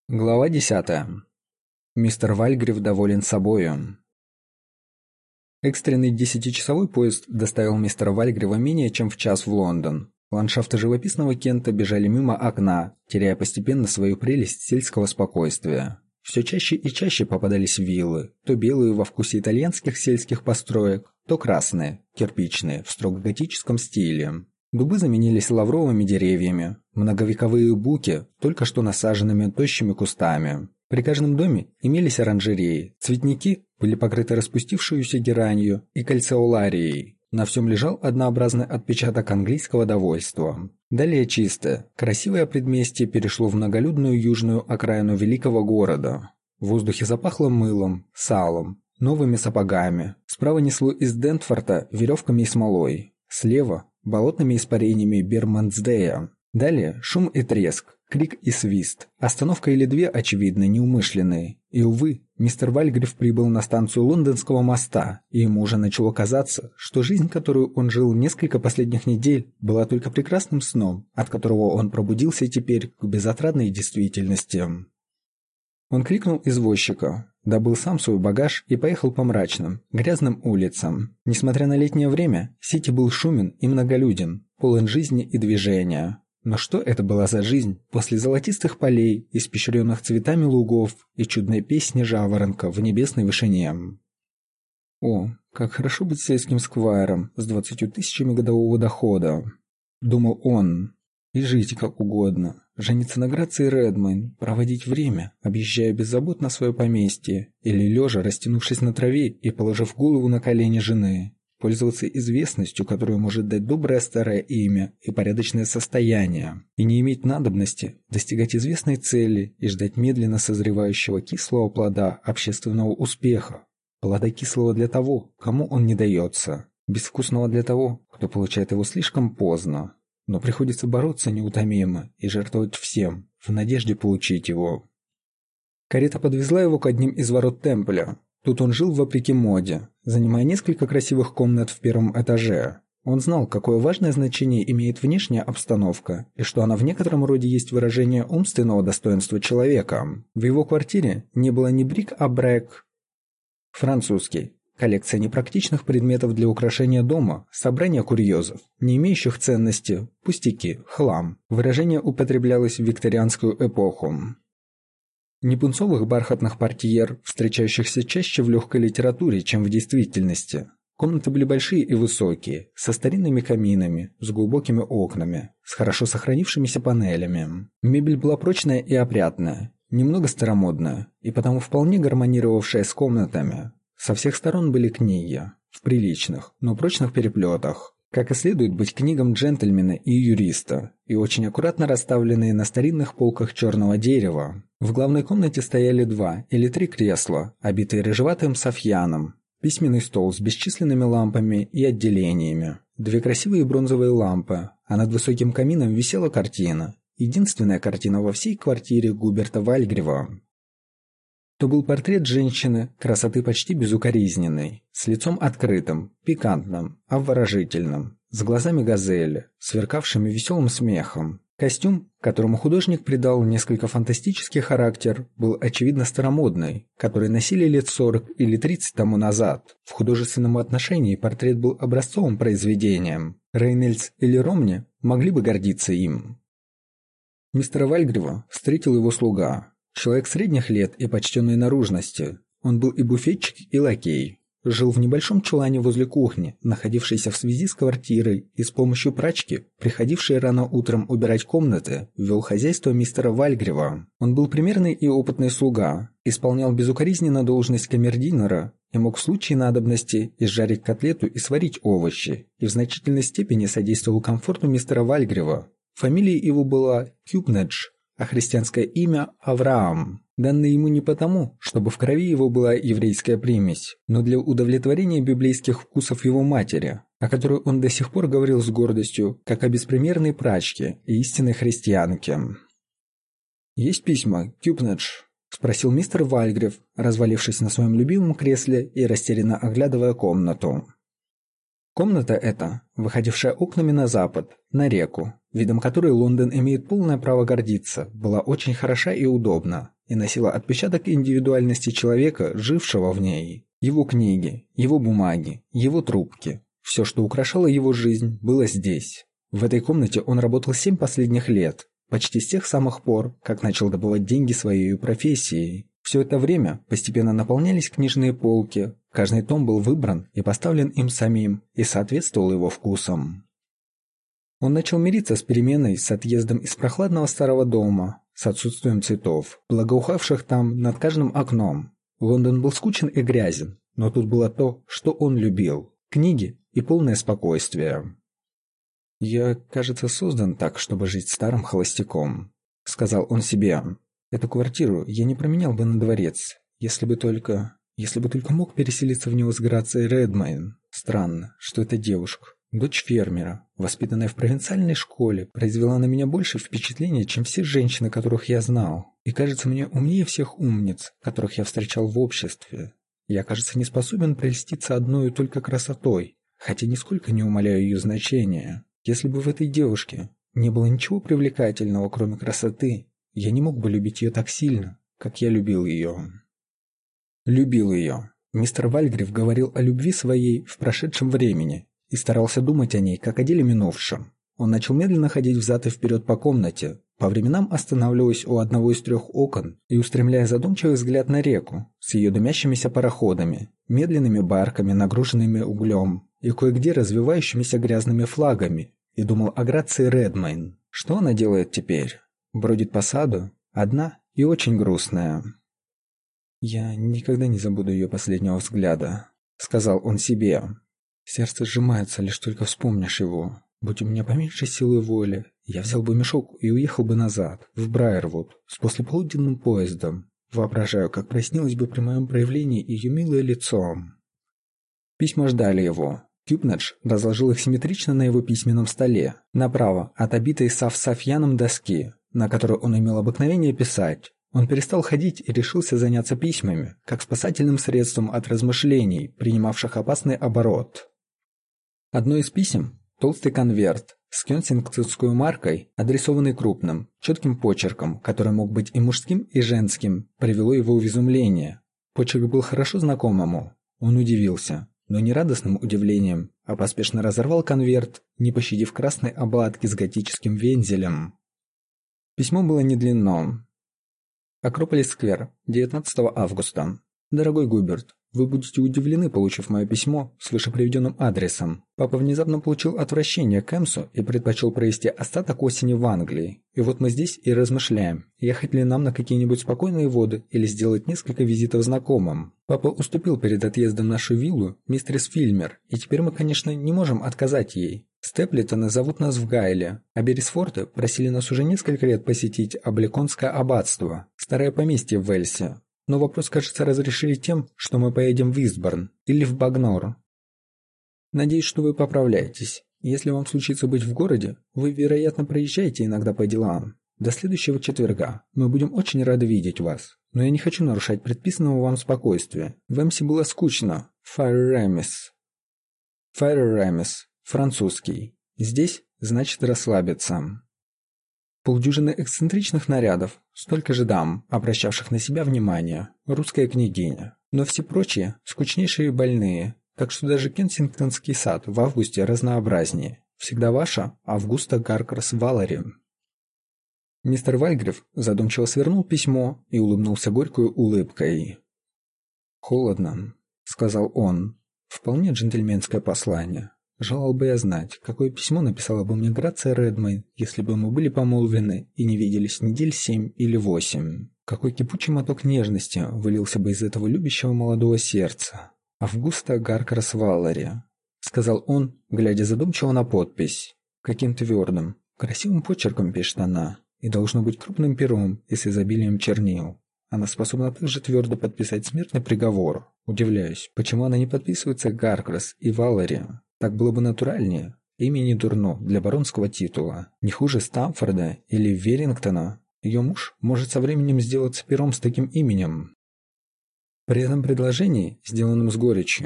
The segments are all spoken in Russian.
Глава 10. Мистер Вальгрив доволен собою. Экстренный 10-часовой поезд доставил мистера Вальгрива менее чем в час в Лондон. Ландшафты живописного Кента бежали мимо окна, теряя постепенно свою прелесть сельского спокойствия. Все чаще и чаще попадались виллы, то белые во вкусе итальянских сельских построек, то красные, кирпичные, в строго готическом стиле. Дубы заменились лавровыми деревьями, многовековые буки только что насаженными тощими кустами. При каждом доме имелись оранжереи, цветники были покрыты распустившуюся геранью и кальцеоларией. На всем лежал однообразный отпечаток английского довольства. Далее чистое, красивое предместье перешло в многолюдную южную окраину великого города. В воздухе запахло мылом, салом, новыми сапогами. Справа несло из Дентфорта веревками и смолой. Слева – болотными испарениями Бермонсдея. Далее шум и треск, крик и свист. Остановка или две, очевидно, неумышленные. И, увы, мистер Вальгрив прибыл на станцию Лондонского моста, и ему уже начало казаться, что жизнь, которую он жил несколько последних недель, была только прекрасным сном, от которого он пробудился теперь к безотрадной действительности. Он кликнул извозчика, добыл сам свой багаж и поехал по мрачным, грязным улицам. Несмотря на летнее время, Сити был шумен и многолюден, полон жизни и движения. Но что это была за жизнь после золотистых полей, испещренных цветами лугов и чудной песни жаворонка в небесной вышине? «О, как хорошо быть сельским сквайром с 20 тысячами годового дохода», — думал он, — «и жить как угодно, жениться на Грации Редмейн, проводить время, объезжая беззаботно свое поместье, или лежа, растянувшись на траве и положив голову на колени жены, пользоваться известностью, которую может дать доброе старое имя и порядочное состояние, и не иметь надобности достигать известной цели и ждать медленно созревающего кислого плода общественного успеха, плода кислого для того, кому он не дается, безвкусного для того, кто получает его слишком поздно. Но приходится бороться неутомимо и жертвовать всем, в надежде получить его». Карета подвезла его к одним из ворот Темпля. Тут он жил вопреки моде, занимая несколько красивых комнат в первом этаже. Он знал, какое важное значение имеет внешняя обстановка, и что она в некотором роде есть выражение умственного достоинства человека. В его квартире не было ни брик-а-брек, французский, коллекция непрактичных предметов для украшения дома, собрание курьезов, не имеющих ценности, пустяки, хлам. Выражение употреблялось в викторианскую эпоху. Ни пунцовых бархатных портьер, встречающихся чаще в легкой литературе, чем в действительности. Комнаты были большие и высокие, со старинными каминами, с глубокими окнами, с хорошо сохранившимися панелями. Мебель была прочная и опрятная, немного старомодная, и потому вполне гармонировавшая с комнатами. Со всех сторон были книги, в приличных, но прочных переплетах, как и следует быть книгам джентльмена и юриста, и очень аккуратно расставленные на старинных полках черного дерева. В главной комнате стояли 2 или 3 кресла, обитые рыжеватым софьяном, письменный стол с бесчисленными лампами и отделениями, 2 красивые бронзовые лампы, а над высоким камином висела картина, единственная картина во всей квартире Губерта Вальгрива. То был портрет женщины, красоты почти безукоризненной, с лицом открытым, пикантным, обворожительным, с глазами газели, сверкавшими веселым смехом. Костюм, которому художник придал несколько фантастический характер, был очевидно старомодный, который носили лет 40 или 30 тому назад. В художественном отношении портрет был образцовым произведением. Рейнольдс или Ромни могли бы гордиться им. Мистера Вальгрива встретил его слуга. Человек средних лет и почтенной наружности. Он был и буфетчик, и лакей. Жил в небольшом чулане возле кухни, находившейся в связи с квартирой, и с помощью прачки, приходившей рано утром убирать комнаты, вел хозяйство мистера Вальгрива. Он был примерный и опытный слуга, исполнял безукоризненно должность камердинера и мог в случае надобности изжарить котлету и сварить овощи, и в значительной степени содействовал комфорту мистера Вальгрива. Фамилия его была Кюпнедж, а христианское имя – Авраам, данное ему не потому, чтобы в крови его была еврейская примесь, но для удовлетворения библейских вкусов его матери, о которой он до сих пор говорил с гордостью, как о беспримерной прачке и истинной христианке. «Есть письма, Кюпнедж?» – спросил мистер Вальгрив, развалившись на своем любимом кресле и растерянно оглядывая комнату. Комната эта, выходившая окнами на запад, на реку, видом которой Лондон имеет полное право гордиться, была очень хороша и удобна, и носила отпечаток индивидуальности человека, жившего в ней. Его книги, его бумаги, его трубки. Все, что украшало его жизнь, было здесь. В этой комнате он работал 7 последних лет, почти с тех самых пор, как начал добывать деньги своей профессией. Все это время постепенно наполнялись книжные полки, каждый том был выбран и поставлен им самим и соответствовал его вкусам. Он начал мириться с переменой, с отъездом из прохладного старого дома, с отсутствием цветов, благоухавших там над каждым окном. Лондон был скучен и грязен, но тут было то, что он любил – книги и полное спокойствие. «Я, кажется, создан так, чтобы жить старым холостяком», – сказал он себе. «Эту квартиру я не променял бы на дворец, если бы только мог переселиться в него с Грацией Редмейн. Странно, что эта девушка, дочь фермера, воспитанная в провинциальной школе, произвела на меня больше впечатления, чем все женщины, которых я знал, и кажется мне умнее всех умниц, которых я встречал в обществе. Я, кажется, не способен прельститься одной только красотой, хотя нисколько не умаляю ее значения. Если бы в этой девушке не было ничего привлекательного, кроме красоты, я не мог бы любить ее так сильно, как я любил ее». Любил ее. Мистер Вальгрив говорил о любви своей в прошедшем времени и старался думать о ней, как о деле минувшем. Он начал медленно ходить взад и вперед по комнате, по временам останавливаясь у одного из 3 окон и устремляя задумчивый взгляд на реку с ее дымящимися пароходами, медленными барками, нагруженными углем и кое-где развивающимися грязными флагами, и думал о Грации Редмейн. Что она делает теперь? Бродит по саду, одна и очень грустная. «Я никогда не забуду ее последнего взгляда», — сказал он себе. «Сердце сжимается, лишь только вспомнишь его. Будь у меня поменьше силы воли, я взял бы мешок и уехал бы назад, в Брайервуд, с послеполуденным поездом. Воображаю, как прояснилось бы при моем проявлении ее милое лицо». Письма ждали его. Кюпнедж разложил их симметрично на его письменном столе, направо от обитой софьяном доски, на которой он имел обыкновение писать. Он перестал ходить и решился заняться письмами, как спасательным средством от размышлений, принимавших опасный оборот. Одно из писем – толстый конверт с кёнсингтонской маркой, адресованный крупным, четким почерком, который мог быть и мужским, и женским, привело его в изумление. Почерк был хорошо знаком ему. Он удивился, но не радостным удивлением, а поспешно разорвал конверт, не пощадив красной обладки с готическим вензелем. Письмо было недлинно. Акрополис-сквер, 19 августа. Дорогой Губерт, вы будете удивлены, получив мое письмо с вышеприведенным адресом. Папа внезапно получил отвращение к Эмсу и предпочел провести остаток осени в Англии. И вот мы здесь и размышляем, ехать ли нам на какие-нибудь спокойные воды или сделать несколько визитов знакомым. Папа уступил перед отъездом нашу виллу мистерис Фильмер, и теперь мы, конечно, не можем отказать ей. Степлитоны зовут нас в Гайле, а Беррисфорты просили нас уже несколько лет посетить Абликонское аббатство, старое поместье в Уэльсе. Но вопрос, кажется, разрешили тем, что мы поедем в Истборн или в Багнор. Надеюсь, что вы поправляетесь. Если вам случится быть в городе, вы, вероятно, проезжаете иногда по делам. До следующего четверга. Мы будем очень рады видеть вас. Но я не хочу нарушать предписанного вам спокойствия. В Эмсе было скучно. Файр-Ремис. Французский. Здесь значит расслабиться. Полдюжины эксцентричных нарядов, столько же дам, обращавших на себя внимание, русская княгиня. Но все прочие скучнейшие и больные, так что даже Кенсингтонский сад в августе разнообразнее. Всегда ваша Августа Гаркерс Валери. Мистер Вальгрив задумчиво свернул письмо и улыбнулся горькой улыбкой. «Холодно», — сказал он, — «вполне джентльменское послание. Желал бы я знать, какое письмо написала бы мне Грация Редмейн, если бы мы были помолвлены и не виделись недель 7 или 8. Какой кипучий моток нежности вылился бы из этого любящего молодого сердца. Августа Гаркерс Валери», — сказал он, глядя задумчиво на подпись. «Каким твердым, красивым почерком пишет она, и должно быть крупным пером и с изобилием чернил. Она способна также твердо подписать смертный приговор. Удивляюсь, почему она не подписывается Гаркерс и Валери. Так было бы натуральнее. Имя не дурно для баронского титула. Не хуже Стамфорда или Веллингтона. Ее муж может со временем сделаться пером с таким именем». При этом предложении, сделанном с горечью,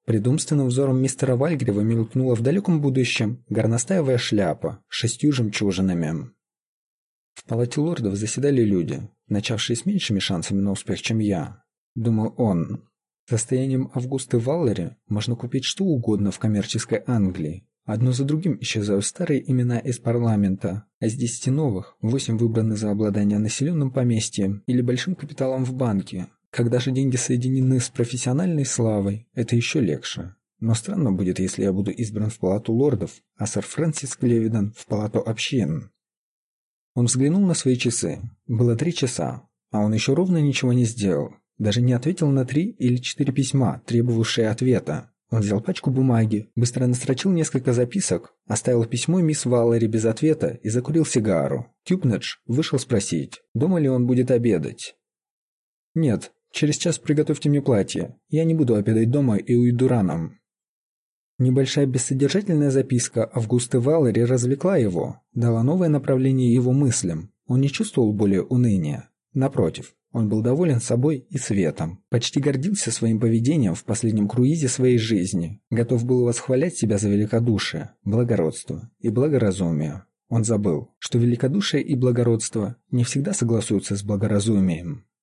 Пред умственным взором мистера Вальгрива мелькнула в далеком будущем горностаевая шляпа с 6 жемчужинами. В палате лордов заседали люди, начавшие с меньшими шансами на успех, чем я, думал он. Состоянием Августы Валлери можно купить что угодно в коммерческой Англии. Одно за другим исчезают старые имена из парламента, а из 10 новых 8 выбраны за обладание населенным поместьем или большим капиталом в банке. Когда же деньги соединены с профессиональной славой, это еще легче. Но странно будет, если я буду избран в палату лордов, а сэр Фрэнсис Клевиден в палату общин. Он взглянул на свои часы. Было 3 часа, а он еще ровно ничего не сделал. Даже не ответил на 3 или 4 письма, требовавшие ответа. Он взял пачку бумаги, быстро настрочил несколько записок, оставил письмо мисс Валлери без ответа и закурил сигару. Тюпнедж вышел спросить, дома ли он будет обедать. «Нет, через час приготовьте мне платье. Я не буду обедать дома и уйду рано». Небольшая бессодержательная записка Августы Валлери развлекла его, дала новое направление его мыслям. Он не чувствовал более уныния. Напротив, он был доволен собой и светом, почти гордился своим поведением в последнем круизе своей жизни, готов был восхвалять себя за великодушие, благородство и благоразумие. Он забыл, что великодушие и благородство не всегда согласуются с благоразумием.